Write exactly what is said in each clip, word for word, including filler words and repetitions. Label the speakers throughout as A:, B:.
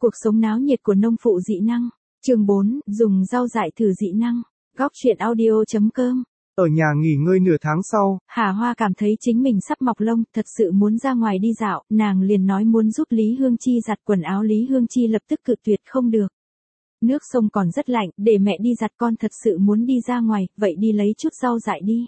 A: Cuộc sống náo nhiệt của nông phụ dị năng. Chương bốn, dùng rau dại thử dị năng. Góc truyện audio chấm com.
B: Ở nhà nghỉ ngơi nửa tháng sau,
A: Hà Hoa cảm thấy chính mình sắp mọc lông, thật sự muốn ra ngoài đi dạo, nàng liền nói muốn giúp Lý Hương Chi giặt quần áo. Lý Hương Chi lập tức cự tuyệt không được. Nước sông còn rất lạnh, để mẹ đi giặt, con thật sự muốn đi ra ngoài, vậy đi lấy chút rau dại đi.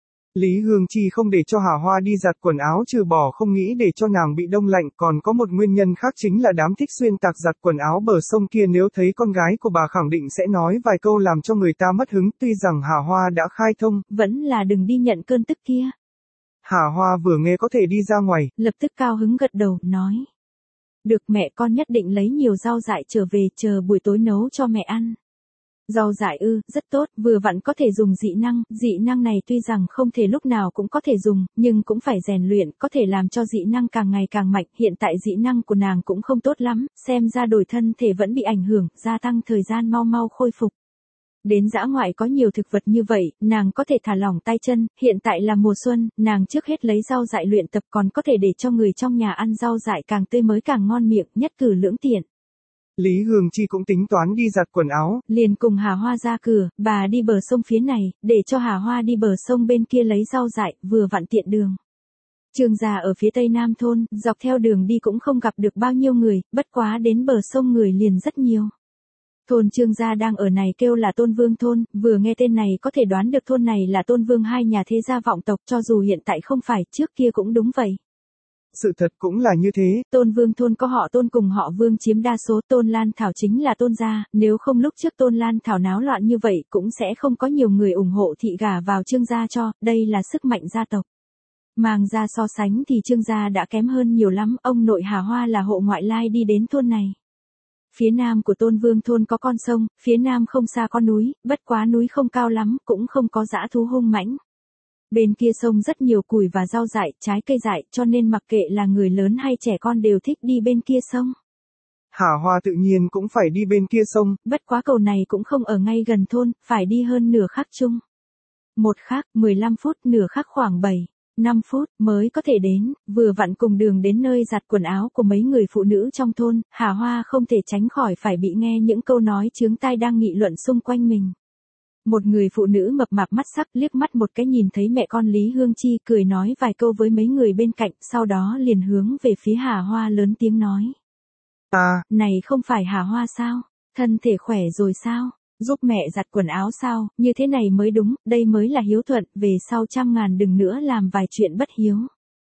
B: Lý Hương Chi không để cho Hà Hoa đi giặt quần áo trừ bỏ không nghĩ để cho nàng bị đông lạnh, còn có một nguyên nhân khác chính là đám thích xuyên tạc giặt quần áo bờ sông kia nếu thấy con gái của bà khẳng định sẽ nói vài câu làm cho người ta mất hứng, tuy rằng Hà Hoa đã khai thông,
A: vẫn là đừng đi nhận cơn tức kia.
B: Hà Hoa vừa nghe có thể đi ra ngoài,
A: lập tức cao hứng gật đầu, nói. Được, mẹ con nhất định lấy nhiều rau dại trở về, chờ buổi tối nấu cho mẹ ăn. Rau dại ư, rất tốt, vừa vặn có thể dùng dị năng, dị năng này tuy rằng không thể lúc nào cũng có thể dùng, nhưng cũng phải rèn luyện, có thể làm cho dị năng càng ngày càng mạnh, hiện tại dị năng của nàng cũng không tốt lắm, xem ra đổi thân thể vẫn bị ảnh hưởng, gia tăng thời gian mau mau khôi phục. Đến dã ngoại có nhiều thực vật như vậy, nàng có thể thả lỏng tay chân, hiện tại là mùa xuân, nàng trước hết lấy rau dại luyện tập còn có thể để cho người trong nhà ăn rau dại càng tươi mới càng ngon miệng, nhất cử lưỡng tiện.
B: Lý Hương Chi cũng tính toán đi giặt quần áo,
A: liền cùng Hà Hoa ra cửa, bà đi bờ sông phía này, để cho Hà Hoa đi bờ sông bên kia lấy rau dại, vừa vặn tiện đường. Trương gia ở phía tây nam thôn, dọc theo đường đi cũng không gặp được bao nhiêu người, bất quá đến bờ sông người liền rất nhiều. Thôn Trương gia đang ở này kêu là Tôn Vương thôn, vừa nghe tên này có thể đoán được thôn này là Tôn Vương hai nhà thế gia vọng tộc, cho dù hiện tại không phải, trước kia cũng đúng vậy.
B: Sự thật cũng là như thế.
A: Tôn Vương thôn có họ Tôn cùng họ Vương chiếm đa số, Tôn Lan Thảo chính là Tôn gia, nếu không lúc trước Tôn Lan Thảo náo loạn như vậy cũng sẽ không có nhiều người ủng hộ thị gả vào Trương gia cho, đây là sức mạnh gia tộc. Mang ra so sánh thì Trương gia đã kém hơn nhiều lắm, ông nội Hà Hoa là hộ ngoại lai đi đến thôn này. Phía nam của Tôn Vương thôn có con sông, phía nam không xa có núi, bất quá núi không cao lắm, cũng không có dã thú hung mãnh. Bên kia sông rất nhiều củi và rau dại, trái cây dại, cho nên mặc kệ là người lớn hay trẻ con đều thích đi bên kia sông.
B: Hà Hoa tự nhiên cũng phải đi bên kia sông.
A: Bất quá cầu này cũng không ở ngay gần thôn, phải đi hơn nửa khắc chung. Một khắc, mười lăm phút, nửa khắc khoảng bảy, năm phút mới có thể đến, vừa vặn cùng đường đến nơi giặt quần áo của mấy người phụ nữ trong thôn, Hà Hoa không thể tránh khỏi phải bị nghe những câu nói chướng tai đang nghị luận xung quanh mình. Một người phụ nữ mập mạp mắt sắc liếc mắt một cái nhìn thấy mẹ con Lý Hương Chi cười nói vài câu với mấy người bên cạnh, sau đó liền hướng về phía Hà Hoa lớn tiếng nói.
B: À,
A: này không phải Hà Hoa sao? Thân thể khỏe rồi sao? Giúp mẹ giặt quần áo sao? Như thế này mới đúng, đây mới là hiếu thuận, về sau trăm ngàn đừng nữa làm vài chuyện bất hiếu.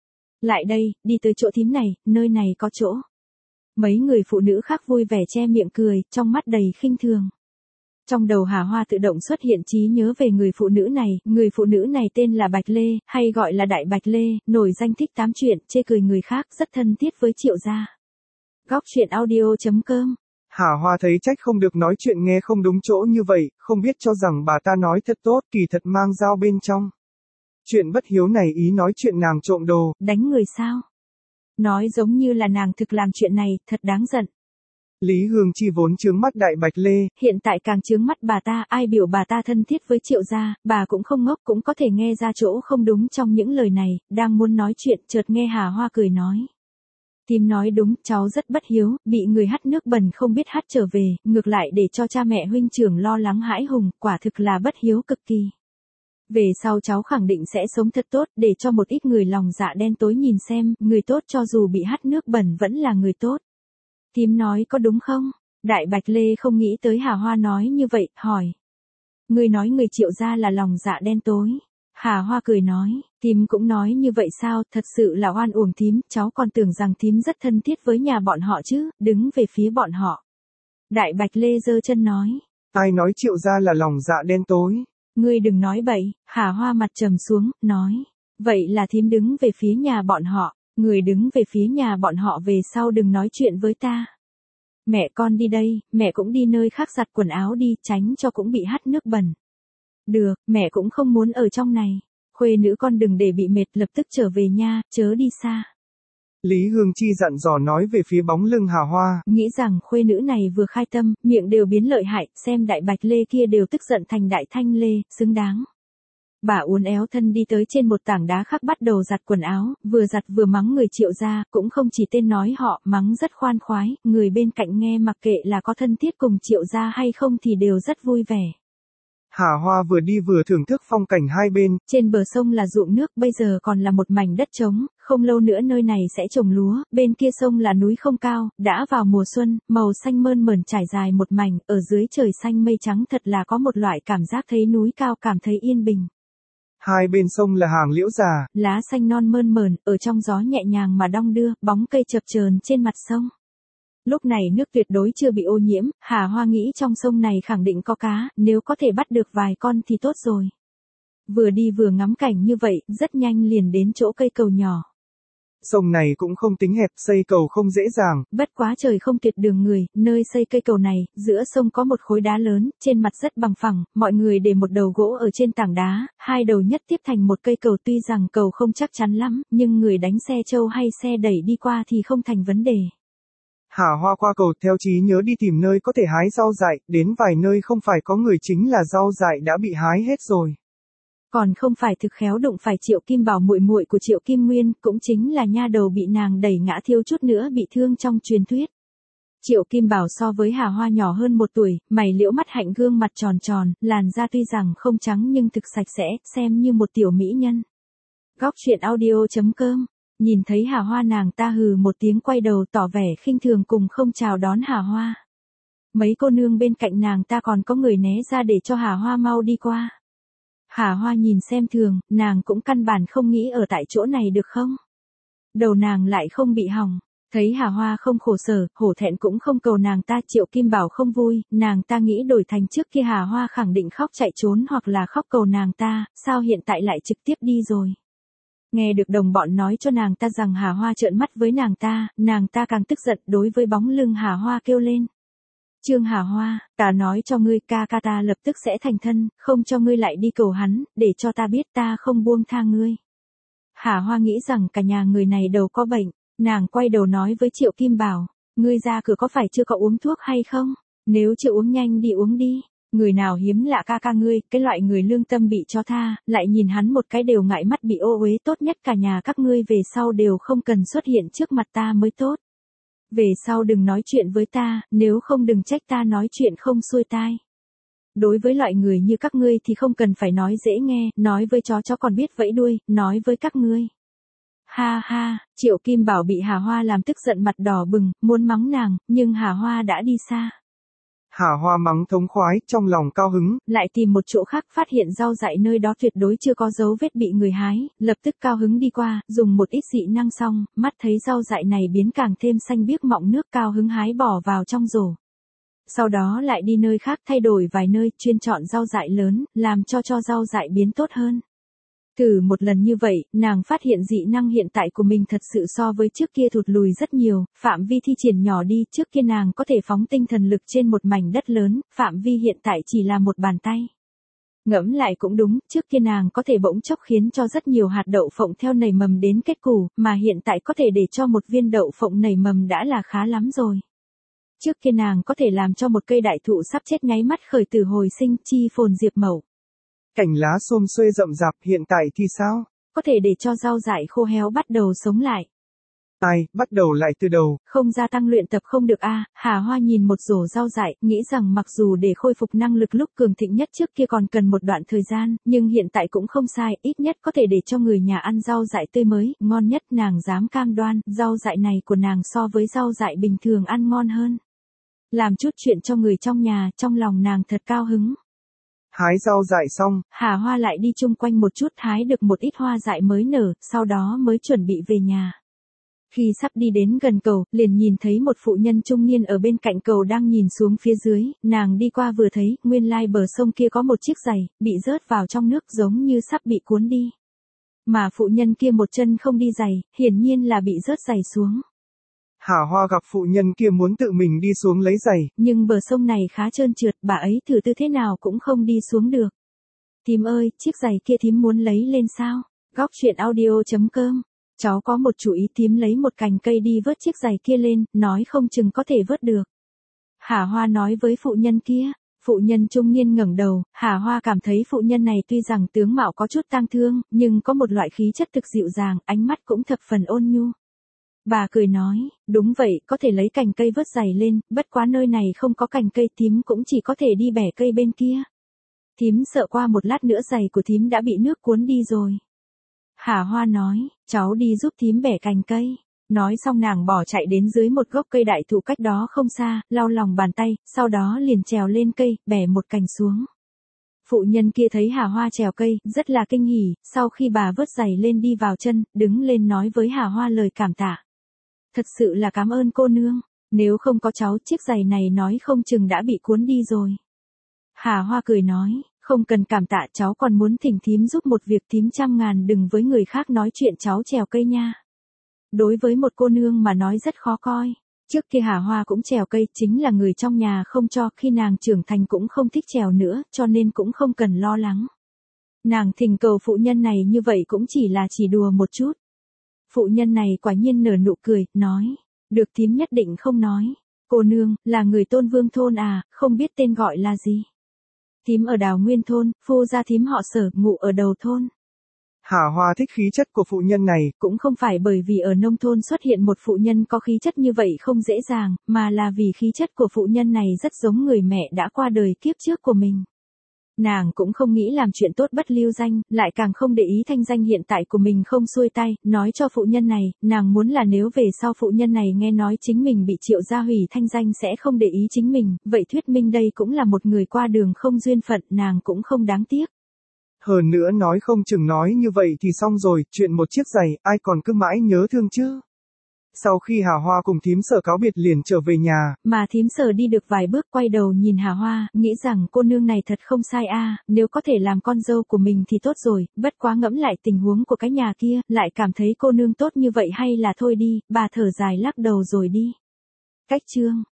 A: Lại đây, đi tới chỗ thím này, nơi này có chỗ. Mấy người phụ nữ khác vui vẻ che miệng cười, trong mắt đầy khinh thường. Trong đầu Hà Hoa tự động xuất hiện trí nhớ về người phụ nữ này, người phụ nữ này tên là Bạch Lê, hay gọi là Đại Bạch Lê, nổi danh thích tám chuyện, chê cười người khác, rất thân thiết với Triệu gia. Góc truyện audio chấm com.
B: Hà Hoa thấy trách không được nói chuyện nghe không đúng chỗ như vậy, không biết cho rằng bà ta nói thật tốt, kỳ thật mang dao bên trong. Chuyện bất hiếu này ý nói chuyện nàng trộm đồ.
A: Đánh người sao? Nói giống như là nàng thực làm chuyện này, thật đáng giận.
B: Lý Hương Chi vốn chướng mắt Đại Bạch Lê,
A: hiện tại càng chướng mắt bà ta, ai biểu bà ta thân thiết với Triệu gia, bà cũng không ngốc cũng có thể nghe ra chỗ không đúng trong những lời này, đang muốn nói chuyện, chợt nghe Hà Hoa cười nói. Tím nói đúng, cháu rất bất hiếu, bị người hắt nước bẩn không biết hắt trở về, ngược lại để cho cha mẹ huynh trưởng lo lắng hãi hùng, quả thực là bất hiếu cực kỳ. Về sau cháu khẳng định sẽ sống thật tốt, để cho một ít người lòng dạ đen tối nhìn xem, người tốt cho dù bị hắt nước bẩn vẫn là người tốt. Tím nói có đúng không? Đại Bạch Lê không nghĩ tới Hà Hoa nói như vậy, hỏi. Người nói người Triệu gia là lòng dạ đen tối. Hà Hoa cười nói, Tím cũng nói như vậy sao, thật sự là oan uổng Tím, cháu còn tưởng rằng Tím rất thân thiết với nhà bọn họ chứ, đứng về phía bọn họ. Đại Bạch Lê giơ chân nói.
B: Ai nói Triệu gia là lòng dạ đen tối?
A: Ngươi đừng nói bậy, Hà Hoa mặt trầm xuống, nói. Vậy là Tím đứng về phía nhà bọn họ. Người đứng về phía nhà bọn họ về sau đừng nói chuyện với ta. Mẹ con đi đây, mẹ cũng đi nơi khác giặt quần áo đi, tránh cho cũng bị hắt nước bẩn. Được, mẹ cũng không muốn ở trong này. Khuê nữ con đừng để bị mệt, lập tức trở về nha, chớ đi xa.
B: Lý Hương Chi dặn dò nói về phía bóng lưng Hà Hoa.
A: Nghĩ rằng khuê nữ này vừa khai tâm, miệng đều biến lợi hại, xem Đại Bạch Lê kia đều tức giận thành Đại Thanh Lê, xứng đáng. Bà uốn éo thân đi tới trên một tảng đá khác bắt đầu giặt quần áo, vừa giặt vừa mắng người Triệu gia, cũng không chỉ tên nói họ, mắng rất khoan khoái, người bên cạnh nghe mặc kệ là có thân thiết cùng Triệu gia hay không thì đều rất vui vẻ.
B: Hà Hoa vừa đi vừa thưởng thức phong cảnh hai bên.
A: Trên bờ sông là ruộng nước, bây giờ còn là một mảnh đất trống, không lâu nữa nơi này sẽ trồng lúa, bên kia sông là núi không cao, đã vào mùa xuân, màu xanh mơn mởn trải dài một mảnh, ở dưới trời xanh mây trắng thật là có một loại cảm giác thấy núi cao cảm thấy yên bình.
B: Hai bên sông là hàng liễu già,
A: lá xanh non mơn mởn, ở trong gió nhẹ nhàng mà đong đưa, bóng cây chập chờn trên mặt sông. Lúc này nước tuyệt đối chưa bị ô nhiễm, Hà Hoa nghĩ trong sông này khẳng định có cá, nếu có thể bắt được vài con thì tốt rồi. Vừa đi vừa ngắm cảnh như vậy, rất nhanh liền đến chỗ cây cầu nhỏ.
B: Sông này cũng không tính hẹp, xây cầu không dễ dàng.
A: Bất quá trời không tuyệt đường người, nơi xây cây cầu này, giữa sông có một khối đá lớn, trên mặt rất bằng phẳng, mọi người để một đầu gỗ ở trên tảng đá, hai đầu nhất tiếp thành một cây cầu, tuy rằng cầu không chắc chắn lắm, nhưng người đánh xe trâu hay xe đẩy đi qua thì không thành vấn đề.
B: Hà Hoa qua cầu theo trí nhớ đi tìm nơi có thể hái rau dại, đến vài nơi không phải có người chính là rau dại đã bị hái hết rồi.
A: Còn không phải thực khéo đụng phải Triệu Kim Bảo, muội muội của Triệu Kim Nguyên, cũng chính là nha đầu bị nàng đẩy ngã thiếu chút nữa bị thương trong truyền thuyết. Triệu Kim Bảo so với Hà Hoa nhỏ hơn một tuổi, mày liễu mắt hạnh, gương mặt tròn tròn, làn da tuy rằng không trắng nhưng thực sạch sẽ, xem như một tiểu mỹ nhân. Góc truyện audio chấm com. Nhìn thấy Hà Hoa nàng ta hừ một tiếng quay đầu tỏ vẻ khinh thường cùng không chào đón Hà Hoa. Mấy cô nương bên cạnh nàng ta còn có người né ra để cho Hà Hoa mau đi qua. Hà Hoa nhìn xem thường, nàng cũng căn bản không nghĩ ở tại chỗ này được không? Đầu nàng lại không bị hỏng. Thấy Hà Hoa không khổ sở, hổ thẹn cũng không cầu nàng ta, Triệu Kim Bảo không vui, nàng ta nghĩ đổi thành trước kia Hà Hoa khẳng định khóc chạy trốn hoặc là khóc cầu nàng ta, sao hiện tại lại trực tiếp đi rồi. Nghe được đồng bọn nói cho nàng ta rằng Hà Hoa trợn mắt với nàng ta, nàng ta càng tức giận, đối với bóng lưng Hà Hoa kêu lên. Trương Hà Hoa, ta nói cho ngươi, ca ca ta lập tức sẽ thành thân, không cho ngươi lại đi cầu hắn, để cho ta biết ta không buông tha ngươi. Hà Hoa nghĩ rằng cả nhà người này đều có bệnh, nàng quay đầu nói với Triệu Kim Bảo, ngươi ra cửa có phải chưa có uống thuốc hay không? Nếu chưa uống nhanh đi uống đi. Người nào hiếm lạ ca ca ngươi, cái loại người lương tâm bị cho tha, lại nhìn hắn một cái đều ngại mắt bị ô uế, tốt nhất cả nhà các ngươi về sau đều không cần xuất hiện trước mặt ta mới tốt. Về sau đừng nói chuyện với ta, nếu không đừng trách ta nói chuyện không xuôi tai. Đối với loại người như các ngươi thì không cần phải nói dễ nghe, nói với chó chó còn biết vẫy đuôi, nói với các ngươi. Ha ha, Triệu Kim Bảo bị Hà Hoa làm tức giận mặt đỏ bừng, muốn mắng nàng, nhưng Hà Hoa đã đi xa.
B: Hà Hoa mắng thống khoái, trong lòng cao hứng.
A: Lại tìm một chỗ khác phát hiện rau dại nơi đó tuyệt đối chưa có dấu vết bị người hái, lập tức cao hứng đi qua, dùng một ít dị năng xong, mắt thấy rau dại này biến càng thêm xanh biếc mọng nước, cao hứng hái bỏ vào trong rổ. Sau đó lại đi nơi khác thay đổi vài nơi, chuyên chọn rau dại lớn, làm cho cho rau dại biến tốt hơn. Thử một lần như vậy, nàng phát hiện dị năng hiện tại của mình thật sự so với trước kia thụt lùi rất nhiều, phạm vi thi triển nhỏ đi, trước kia nàng có thể phóng tinh thần lực trên một mảnh đất lớn, phạm vi hiện tại chỉ là một bàn tay. Ngẫm lại cũng đúng, trước kia nàng có thể bỗng chốc khiến cho rất nhiều hạt đậu phộng theo nảy mầm đến kết củ, mà hiện tại có thể để cho một viên đậu phộng nảy mầm đã là khá lắm rồi. Trước kia nàng có thể làm cho một cây đại thụ sắp chết nháy mắt khởi tử hồi sinh, chi phồn diệp mẩu.
B: Cảnh lá xum xuê rậm rạp, hiện tại thì sao?
A: Có thể để cho rau dại khô héo bắt đầu sống lại.
B: Ai, bắt đầu lại từ đầu.
A: Không gia tăng luyện tập không được a à. Hà Hoa nhìn một rổ rau dại, nghĩ rằng mặc dù để khôi phục năng lực lúc cường thịnh nhất trước kia còn cần một đoạn thời gian, nhưng hiện tại cũng không sai, ít nhất có thể để cho người nhà ăn rau dại tươi mới, ngon nhất, nàng dám cam đoan, rau dại này của nàng so với rau dại bình thường ăn ngon hơn. Làm chút chuyện cho người trong nhà, trong lòng nàng thật cao hứng.
B: Hái rau dại xong,
A: Hà Hoa lại đi chung quanh một chút, hái được một ít hoa dại mới nở, sau đó mới chuẩn bị về nhà. Khi sắp đi đến gần cầu, liền nhìn thấy một phụ nhân trung niên ở bên cạnh cầu đang nhìn xuống phía dưới, nàng đi qua vừa thấy, nguyên lai bờ sông kia có một chiếc giày, bị rớt vào trong nước giống như sắp bị cuốn đi. Mà phụ nhân kia một chân không đi giày, hiển nhiên là bị rớt giày xuống.
B: Hà Hoa gặp phụ nhân kia muốn tự mình đi xuống lấy giày.
A: Nhưng bờ sông này khá trơn trượt, bà ấy thử tư thế nào cũng không đi xuống được. Thím ơi, chiếc giày kia thím muốn lấy lên sao? Góc truyện audio chấm com. Cháu có một chủ ý, thím lấy một cành cây đi vớt chiếc giày kia lên, nói không chừng có thể vớt được. Hà Hoa nói với phụ nhân kia. Phụ nhân trung niên ngẩng đầu, Hà Hoa cảm thấy phụ nhân này tuy rằng tướng mạo có chút tang thương, nhưng có một loại khí chất thực dịu dàng, ánh mắt cũng thập phần ôn nhu. Bà cười nói, đúng vậy, có thể lấy cành cây vớt giày lên, bất quá nơi này không có cành cây, thím cũng chỉ có thể đi bẻ cây bên kia. Thím sợ qua một lát nữa giày của thím đã bị nước cuốn đi rồi. Hà Hoa nói, cháu đi giúp thím bẻ cành cây. Nói xong nàng bỏ chạy đến dưới một gốc cây đại thụ cách đó không xa, lau lòng bàn tay, sau đó liền trèo lên cây, bẻ một cành xuống. Phụ nhân kia thấy Hà Hoa trèo cây, rất là kinh hỉ, sau khi bà vớt giày lên đi vào chân, đứng lên nói với Hà Hoa lời cảm tạ. Thật sự là cảm ơn cô nương, nếu không có cháu chiếc giày này nói không chừng đã bị cuốn đi rồi. Hà Hoa cười nói, không cần cảm tạ, cháu còn muốn thỉnh thím giúp một việc, thím trăm ngàn đừng với người khác nói chuyện cháu trèo cây nha. Đối với một cô nương mà nói rất khó coi. Trước kia Hà Hoa cũng trèo cây, chính là người trong nhà không cho, khi nàng trưởng thành cũng không thích trèo nữa, cho nên cũng không cần lo lắng. Nàng thỉnh cầu phụ nhân này như vậy cũng chỉ là chỉ đùa một chút. Phụ nhân này quả nhiên nở nụ cười, nói, được thím nhất định không nói. Cô nương, là người Tôn Vương thôn à, không biết tên gọi là gì. Thím ở Đào Nguyên thôn, phu gia thím họ Sở, ngụ ở đầu thôn.
B: Hà Hoa thích khí chất của phụ nhân này,
A: cũng không phải bởi vì ở nông thôn xuất hiện một phụ nhân có khí chất như vậy không dễ dàng, mà là vì khí chất của phụ nhân này rất giống người mẹ đã qua đời kiếp trước của mình. Nàng cũng không nghĩ làm chuyện tốt bất lưu danh, lại càng không để ý thanh danh hiện tại của mình không xuôi tay, nói cho phụ nhân này, nàng muốn là nếu về sau phụ nhân này nghe nói chính mình bị Triệu gia hủy thanh danh sẽ không để ý chính mình, vậy thuyết minh đây cũng là một người qua đường không duyên phận, nàng cũng không đáng tiếc.
B: Hơn nữa nói không chừng nói như vậy thì xong rồi, chuyện một chiếc giày, ai còn cứ mãi nhớ thương chứ. Sau khi Hà Hoa cùng thím Sở cáo biệt liền trở về nhà,
A: mà thím Sở đi được vài bước quay đầu nhìn Hà Hoa, nghĩ rằng cô nương này thật không sai a, nếu có thể làm con dâu của mình thì tốt rồi, bất quá ngẫm lại tình huống của cái nhà kia, lại cảm thấy cô nương tốt như vậy hay là thôi đi, bà thở dài lắc đầu rồi đi. Cách chương